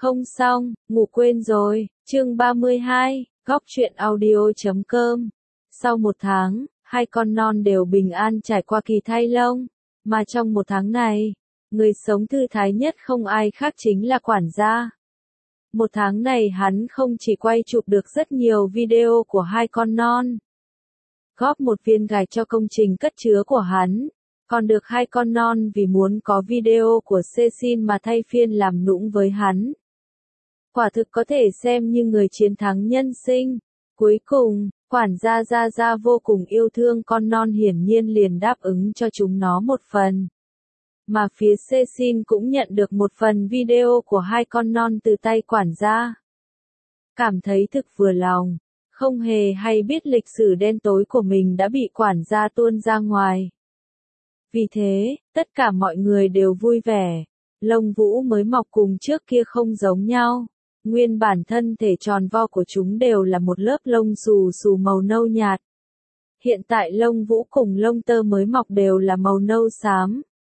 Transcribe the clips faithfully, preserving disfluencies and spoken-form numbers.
Không xong, ngủ quên rồi, chương ba mươi hai, góc truyện audio.com. Sau một tháng, hai con non đều bình an trải qua kỳ thay lông, mà trong một tháng này, người sống thư thái nhất không ai khác chính là quản gia. Một tháng này hắn không chỉ quay chụp được rất nhiều video của hai con non, góp một viên gạch cho công trình cất chứa của hắn, còn được hai con non vì muốn có video của Cecil mà thay phiên làm nũng với hắn. Quả thực có thể xem như người chiến thắng nhân sinh. Cuối cùng, quản gia Gia Gia vô cùng yêu thương con non hiển nhiên liền đáp ứng cho chúng nó một phần. Mà phía Cecil cũng nhận được một phần video của hai con non từ tay quản gia. Cảm thấy thực vừa lòng, không hề hay biết lịch sử đen tối của mình đã bị quản gia tuôn ra ngoài. Vì thế, tất cả mọi người đều vui vẻ. Lông vũ mới mọc cùng trước kia không giống nhau. Nguyên bản thân thể tròn vo của chúng đều là một lớp lông xù xù màu nâu nhạt. Hiện tại lông vũ cùng lông tơ mới mọc đều là màu nâu xám.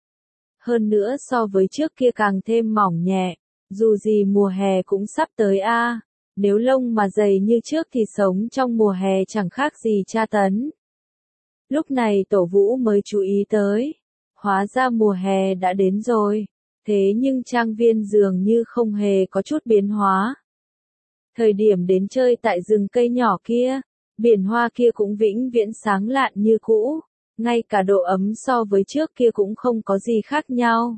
Hơn nữa so với trước kia càng thêm mỏng nhẹ, dù gì mùa hè cũng sắp tới a. À. Nếu lông mà dày như trước thì sống trong mùa hè chẳng khác gì tra tấn. Lúc này Tổ Vũ mới chú ý tới, hóa ra mùa hè đã đến rồi. Thế nhưng trang viên dường như không hề có chút biến hóa. Thời điểm đến chơi tại rừng cây nhỏ kia, biển hoa kia cũng vĩnh viễn sáng lạn như cũ, ngay cả độ ấm so với trước kia cũng không có gì khác nhau.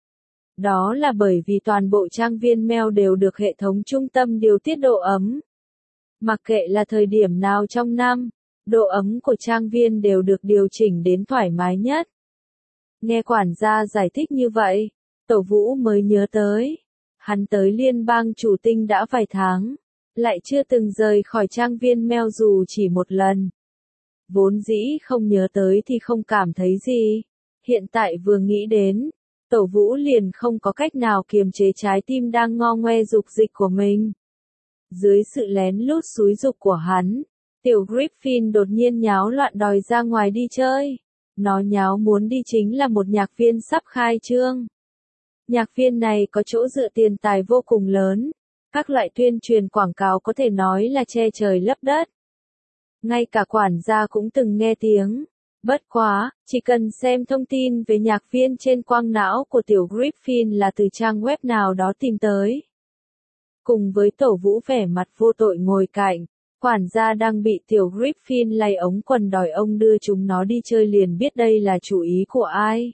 Đó là bởi vì toàn bộ trang viên mèo đều được hệ thống trung tâm điều tiết độ ấm. Mặc kệ là thời điểm nào trong năm, độ ấm của trang viên đều được điều chỉnh đến thoải mái nhất. Nghe quản gia giải thích như vậy, Tổ Vũ mới nhớ tới, hắn tới liên bang chủ tinh đã vài tháng, lại chưa từng rời khỏi trang viên mèo dù chỉ một lần. Vốn dĩ không nhớ tới thì không cảm thấy gì, hiện tại vừa nghĩ đến, Tổ Vũ liền không có cách nào kiềm chế trái tim đang ngo ngoe dục dịch của mình. Dưới sự lén lút xúi giục của hắn, tiểu Griffin đột nhiên nháo loạn đòi ra ngoài đi chơi. Nó nháo muốn đi chính là một nhạc viên sắp khai trương. Nhạc viên này có chỗ dựa tiền tài vô cùng lớn, các loại tuyên truyền quảng cáo có thể nói là che trời lấp đất. Ngay cả quản gia cũng từng nghe tiếng. Bất quá, chỉ cần xem thông tin về nhạc viên trên quang não của tiểu Griffin là từ trang web nào đó tìm tới. Cùng với Tổ Vũ vẻ mặt vô tội ngồi cạnh, quản gia đang bị tiểu Griffin lay ống quần đòi ông đưa chúng nó đi chơi liền biết đây là chủ ý của ai.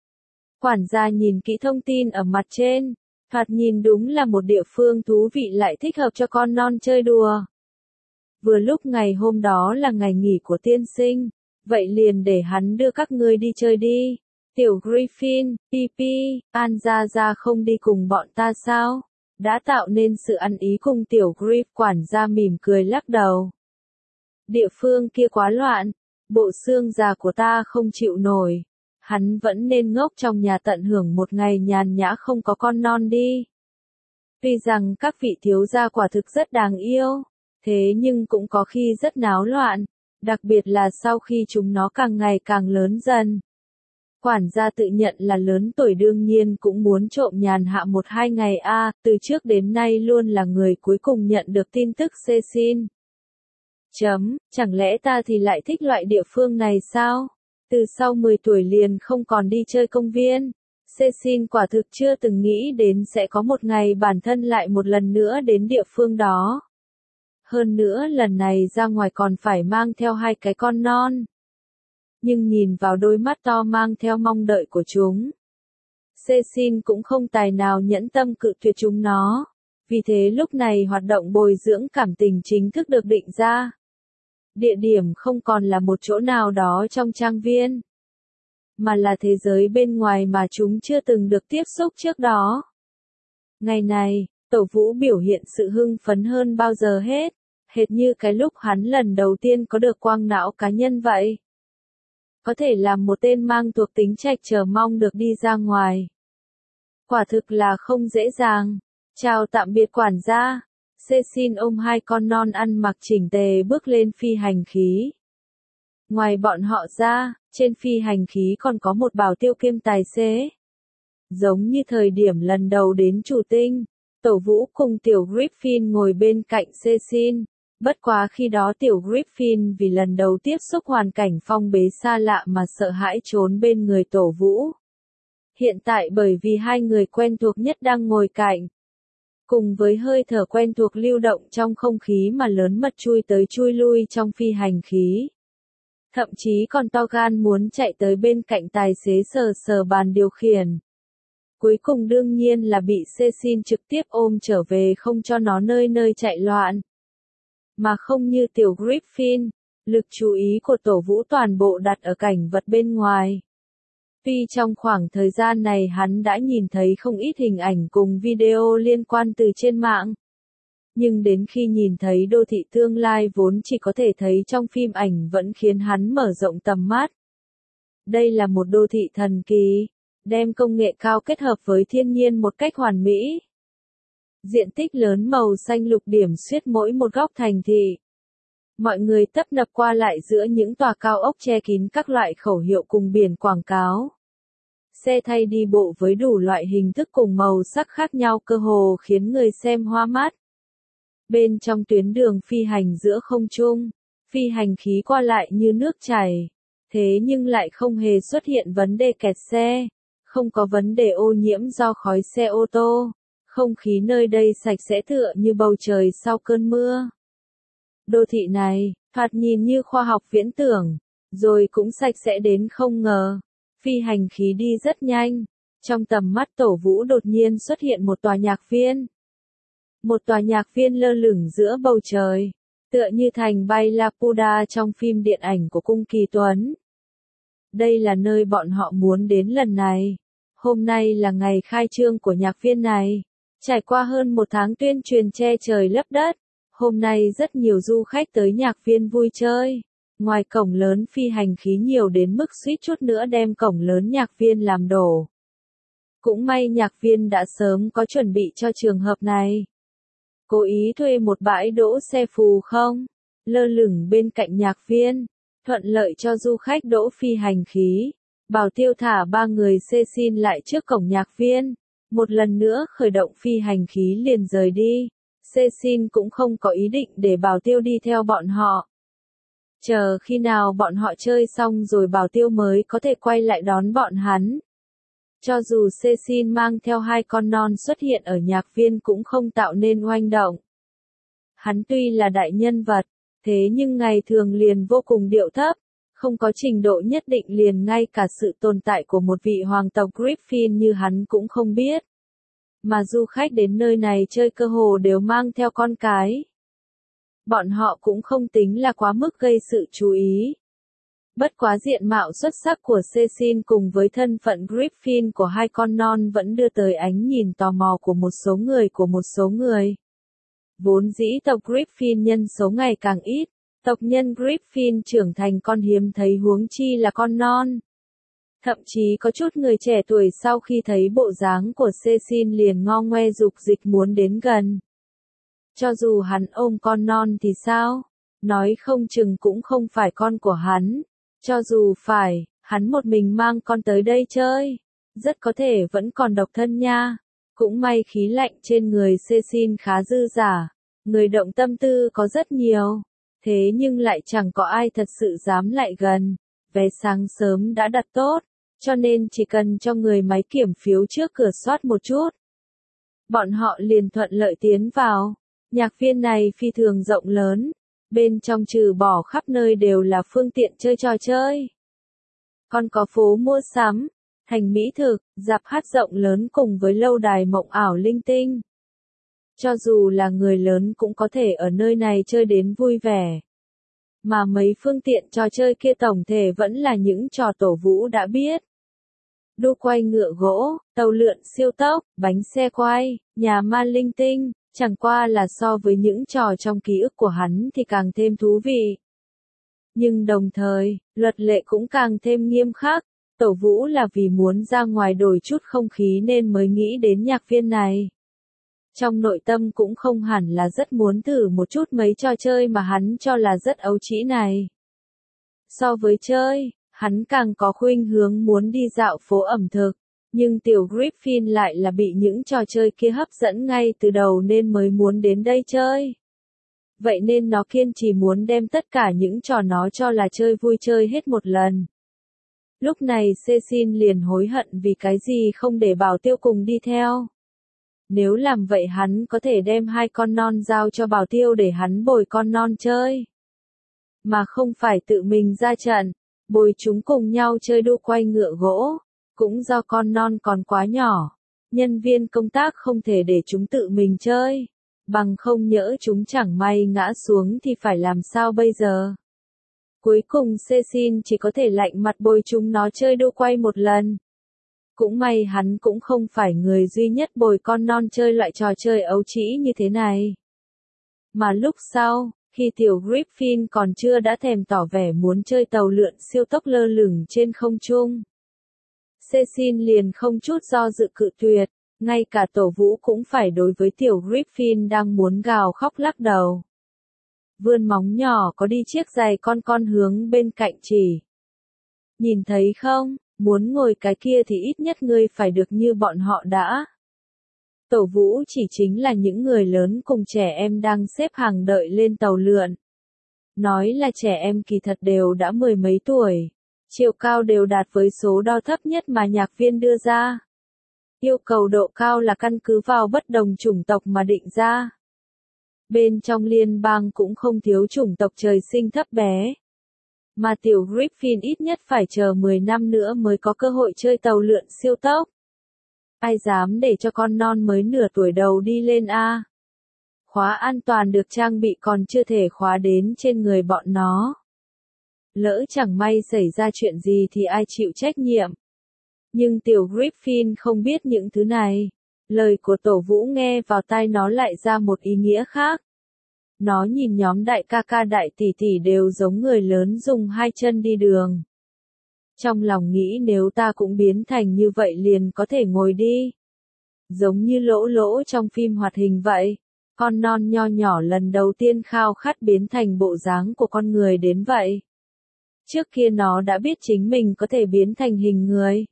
Quản gia nhìn kỹ thông tin ở mặt trên, thoạt nhìn đúng là một địa phương thú vị lại thích hợp cho con non chơi đùa. Vừa lúc ngày hôm đó là ngày nghỉ của tiên sinh, vậy liền để hắn đưa các ngươi đi chơi đi. Tiểu Griffin, Pipi, An Gia Gia không đi cùng bọn ta sao? Đã tạo nên sự ăn ý cùng tiểu Griff, quản gia mỉm cười lắc đầu. Địa phương kia quá loạn, bộ xương già của ta không chịu nổi. Hắn vẫn nên ngốc trong nhà tận hưởng một ngày nhàn nhã không có con non đi. Tuy rằng các vị thiếu gia quả thực rất đáng yêu, thế nhưng cũng có khi rất náo loạn, đặc biệt là sau khi chúng nó càng ngày càng lớn dần. Quản gia tự nhận là lớn tuổi đương nhiên cũng muốn trộm nhàn hạ một hai ngày a, à, từ trước đến nay luôn là người cuối cùng nhận được tin tức Cecil. Chấm, chẳng lẽ ta thì lại thích loại địa phương này sao? Từ sau mười tuổi liền không còn đi chơi công viên. Cecil quả thực chưa từng nghĩ đến sẽ có một ngày bản thân lại một lần nữa đến địa phương đó. Hơn nữa lần này ra ngoài còn phải mang theo hai cái con non. Nhưng nhìn vào đôi mắt to mang theo mong đợi của chúng, Cecil cũng không tài nào nhẫn tâm cự tuyệt chúng nó. Vì thế lúc này hoạt động bồi dưỡng cảm tình chính thức được định ra. Địa điểm không còn là một chỗ nào đó trong trang viên, mà là thế giới bên ngoài mà chúng chưa từng được tiếp xúc trước đó. Ngày này, Tổ Vũ biểu hiện sự hưng phấn hơn bao giờ hết, hệt như cái lúc hắn lần đầu tiên có được quang não cá nhân vậy. Có thể làm một tên mang thuộc tính trạch chờ mong được đi ra ngoài. Quả thực là không dễ dàng. Chào tạm biệt quản gia. Cecil ôm hai con non ăn mặc chỉnh tề bước lên phi hành khí. Ngoài bọn họ ra, trên phi hành khí còn có một bảo tiêu kiêm tài xế. Giống như thời điểm lần đầu đến chủ tinh, Tổ Vũ cùng tiểu Griffin ngồi bên cạnh Cecil. Bất quá khi đó tiểu Griffin vì lần đầu tiếp xúc hoàn cảnh phong bế xa lạ mà sợ hãi trốn bên người Tổ Vũ. Hiện tại bởi vì hai người quen thuộc nhất đang ngồi cạnh. Cùng với hơi thở quen thuộc lưu động trong không khí mà lớn mật chui tới chui lui trong phi hành khí. Thậm chí còn to gan muốn chạy tới bên cạnh tài xế sờ sờ bàn điều khiển. Cuối cùng đương nhiên là bị Cecil trực tiếp ôm trở về không cho nó nơi nơi chạy loạn. Mà không như tiểu Griffin, lực chú ý của Tổ Vũ toàn bộ đặt ở cảnh vật bên ngoài. Tuy trong khoảng thời gian này hắn đã nhìn thấy không ít hình ảnh cùng video liên quan từ trên mạng. Nhưng đến khi nhìn thấy đô thị tương lai vốn chỉ có thể thấy trong phim ảnh vẫn khiến hắn mở rộng tầm mắt. Đây là một đô thị thần kỳ, đem công nghệ cao kết hợp với thiên nhiên một cách hoàn mỹ. Diện tích lớn màu xanh lục điểm xuyết mỗi một góc thành thị. Mọi người tấp nập qua lại giữa những tòa cao ốc che kín các loại khẩu hiệu cùng biển quảng cáo. Xe thay đi bộ với đủ loại hình thức cùng màu sắc khác nhau cơ hồ khiến người xem hoa mắt. Bên trong tuyến đường phi hành giữa không trung, phi hành khí qua lại như nước chảy. Thế nhưng lại không hề xuất hiện vấn đề kẹt xe, không có vấn đề ô nhiễm do khói xe ô tô. Không khí nơi đây sạch sẽ tựa như bầu trời sau cơn mưa. Đô thị này, thoạt nhìn như khoa học viễn tưởng, rồi cũng sạch sẽ đến không ngờ. Phi hành khí đi rất nhanh. Trong tầm mắt Tổ Vũ đột nhiên xuất hiện một tòa nhạc viên. Một tòa nhạc viên lơ lửng giữa bầu trời, tựa như thành bay Laputa trong phim điện ảnh của Cung Kỳ Tuấn. Đây là nơi bọn họ muốn đến lần này. Hôm nay là ngày khai trương của nhạc viên này. Trải qua hơn một tháng tuyên truyền che trời lấp đất, hôm nay rất nhiều du khách tới nhạc viên vui chơi. Ngoài cổng lớn phi hành khí nhiều đến mức suýt chút nữa đem cổng lớn nhạc viên làm đổ. Cũng may nhạc viên đã sớm có chuẩn bị cho trường hợp này. Cố ý thuê một bãi đỗ xe phù không, lơ lửng bên cạnh nhạc viên, thuận lợi cho du khách đỗ phi hành khí. Bảo tiêu thả ba người Cecil lại trước cổng nhạc viên. Một lần nữa khởi động phi hành khí liền rời đi. Cecil cũng không có ý định để bảo tiêu đi theo bọn họ. Chờ khi nào bọn họ chơi xong rồi bảo tiêu mới có thể quay lại đón bọn hắn. Cho dù Cecil mang theo hai con non xuất hiện ở nhạc viên cũng không tạo nên oanh động. Hắn tuy là đại nhân vật, thế nhưng ngày thường liền vô cùng điệu thấp, không có trình độ nhất định liền ngay cả sự tồn tại của một vị hoàng tộc Griffin như hắn cũng không biết. Mà du khách đến nơi này chơi cơ hồ đều mang theo con cái. Bọn họ cũng không tính là quá mức gây sự chú ý. Bất quá diện mạo xuất sắc của Cecil cùng với thân phận Griffin của hai con non vẫn đưa tới ánh nhìn tò mò của một số người của một số người. Vốn dĩ tộc Griffin nhân số ngày càng ít, tộc nhân Griffin trưởng thành con hiếm thấy huống chi là con non. Thậm chí có chút người trẻ tuổi sau khi thấy bộ dáng của Cecil liền ngo ngoe dục dịch muốn đến gần. Cho dù hắn ôm con non thì sao? Nói không chừng cũng không phải con của hắn. Cho dù phải, hắn một mình mang con tới đây chơi. Rất có thể vẫn còn độc thân nha. Cũng may khí lạnh trên người Cecil khá dư dả. Người động tâm tư có rất nhiều. Thế nhưng lại chẳng có ai thật sự dám lại gần. Vé sáng sớm đã đặt tốt. Cho nên chỉ cần cho người máy kiểm phiếu trước cửa soát một chút. Bọn họ liền thuận lợi tiến vào. Nhạc viên này phi thường rộng lớn. Bên trong trừ bỏ khắp nơi đều là phương tiện chơi trò chơi. Còn có phố mua sắm, thành mỹ thực, rạp hát rộng lớn cùng với lâu đài mộng ảo linh tinh. Cho dù là người lớn cũng có thể ở nơi này chơi đến vui vẻ. Mà mấy phương tiện trò chơi kia tổng thể vẫn là những trò Tổ Vũ đã biết. Đu quay ngựa gỗ, tàu lượn siêu tốc, bánh xe quay, nhà ma linh tinh, chẳng qua là so với những trò trong ký ức của hắn thì càng thêm thú vị. Nhưng đồng thời, luật lệ cũng càng thêm nghiêm khắc. Tổ Vũ là vì muốn ra ngoài đổi chút không khí nên mới nghĩ đến nhạc viên này. Trong nội tâm cũng không hẳn là rất muốn thử một chút mấy trò chơi mà hắn cho là rất ấu trĩ này. So với chơi, hắn càng có khuynh hướng muốn đi dạo phố ẩm thực, Nhưng tiểu Griffin lại là bị những trò chơi kia hấp dẫn ngay từ đầu nên mới muốn đến đây chơi. Vậy nên nó kiên trì muốn đem tất cả những trò nó cho là chơi vui chơi hết một lần. Lúc này Cecil liền hối hận vì cái gì không để Bảo Tiêu cùng đi theo. Nếu làm vậy hắn có thể đem hai con non giao cho Bảo Tiêu để hắn bồi con non chơi. Mà không phải tự mình ra trận, bồi chúng cùng nhau chơi đu quay ngựa gỗ. Cũng do con non còn quá nhỏ, nhân viên công tác không thể để chúng tự mình chơi. Bằng không nhỡ chúng chẳng may ngã xuống thì phải làm sao bây giờ. Cuối cùng Cecil chỉ có thể lạnh mặt bồi chúng nó chơi đu quay một lần. Cũng may hắn cũng không phải người duy nhất bồi con non chơi loại trò chơi ấu trĩ như thế này. Mà lúc sau, khi tiểu Griffin còn chưa đã thèm tỏ vẻ muốn chơi tàu lượn siêu tốc lơ lửng trên không trung. Cecil liền không chút do dự cự tuyệt, ngay cả Tổ Vũ cũng phải đối với tiểu Griffin đang muốn gào khóc lắc đầu. Vươn móng nhỏ có đi chiếc giày con con hướng bên cạnh chỉ. Nhìn thấy không, muốn ngồi cái kia thì ít nhất ngươi phải được như bọn họ đã. Tổ Vũ chỉ chính là những người lớn cùng trẻ em đang xếp hàng đợi lên tàu lượn. Nói là trẻ em kỳ thật đều đã mười mấy tuổi. Chiều cao đều đạt với số đo thấp nhất mà nhạc viên đưa ra. Yêu cầu độ cao là căn cứ vào bất đồng chủng tộc mà định ra. Bên trong liên bang cũng không thiếu chủng tộc trời sinh thấp bé. Mà tiểu Griffin ít nhất phải chờ mười năm nữa mới có cơ hội chơi tàu lượn siêu tốc. Ai dám để cho con non mới nửa tuổi đầu đi lên a? Khóa an toàn được trang bị còn chưa thể khóa đến trên người bọn nó. Lỡ chẳng may xảy ra chuyện gì thì ai chịu trách nhiệm. Nhưng tiểu Griffin không biết những thứ này. Lời của Tổ Vũ nghe vào tai nó lại ra một ý nghĩa khác. Nó nhìn nhóm đại ca ca đại tỷ tỷ đều giống người lớn dùng hai chân đi đường. Trong lòng nghĩ nếu ta cũng biến thành như vậy liền có thể ngồi đi. Giống như Lỗ Lỗ trong phim hoạt hình vậy. Con non nho nhỏ lần đầu tiên khao khát biến thành bộ dáng của con người đến vậy. Trước kia nó đã biết chính mình có thể biến thành hình người.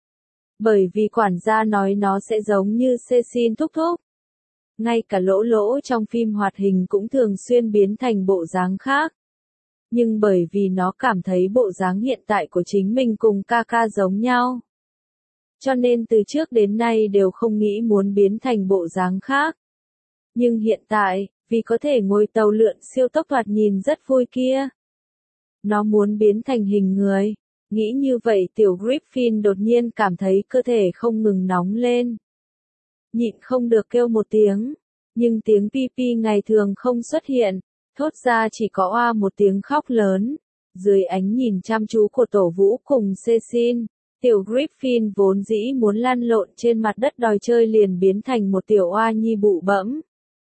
Bởi vì quản gia nói nó sẽ giống như Cecil thúc thúc. Ngay cả Lỗ Lỗ trong phim hoạt hình cũng thường xuyên biến thành bộ dáng khác. Nhưng bởi vì nó cảm thấy bộ dáng hiện tại của chính mình cùng ca ca giống nhau. Cho nên từ trước đến nay đều không nghĩ muốn biến thành bộ dáng khác. Nhưng hiện tại, vì có thể ngồi tàu lượn siêu tốc thoạt nhìn rất vui kia. Nó muốn biến thành hình người. Nghĩ như vậy tiểu Griffin đột nhiên cảm thấy cơ thể không ngừng nóng lên. Nhịn không được kêu một tiếng. Nhưng tiếng pi pi ngày thường không xuất hiện. Thốt ra chỉ có oa một tiếng khóc lớn. Dưới ánh nhìn chăm chú của Tổ Vũ cùng Cecil, tiểu Griffin vốn dĩ muốn lăn lộn trên mặt đất đòi chơi liền biến thành một tiểu oa nhi bụ bẫm.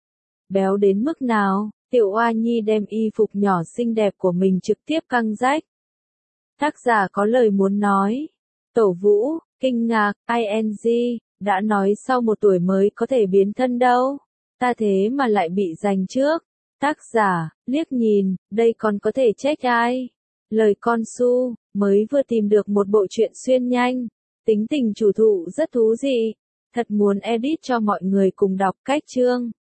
Béo đến mức nào, tiểu oa nhi đem y phục nhỏ xinh đẹp của mình trực tiếp căng rách. Tác giả có lời muốn nói. Tổ Vũ, kinh ngạc, ing, đã nói sau một tuổi mới có thể biến thân đâu. Ta thế mà lại bị giành trước. Tác giả, liếc nhìn, đây còn có thể trách ai? Lời con su, mới vừa tìm được một bộ truyện xuyên nhanh. Tính tình chủ thụ rất thú vị. Thật muốn edit cho mọi người cùng đọc cách chương.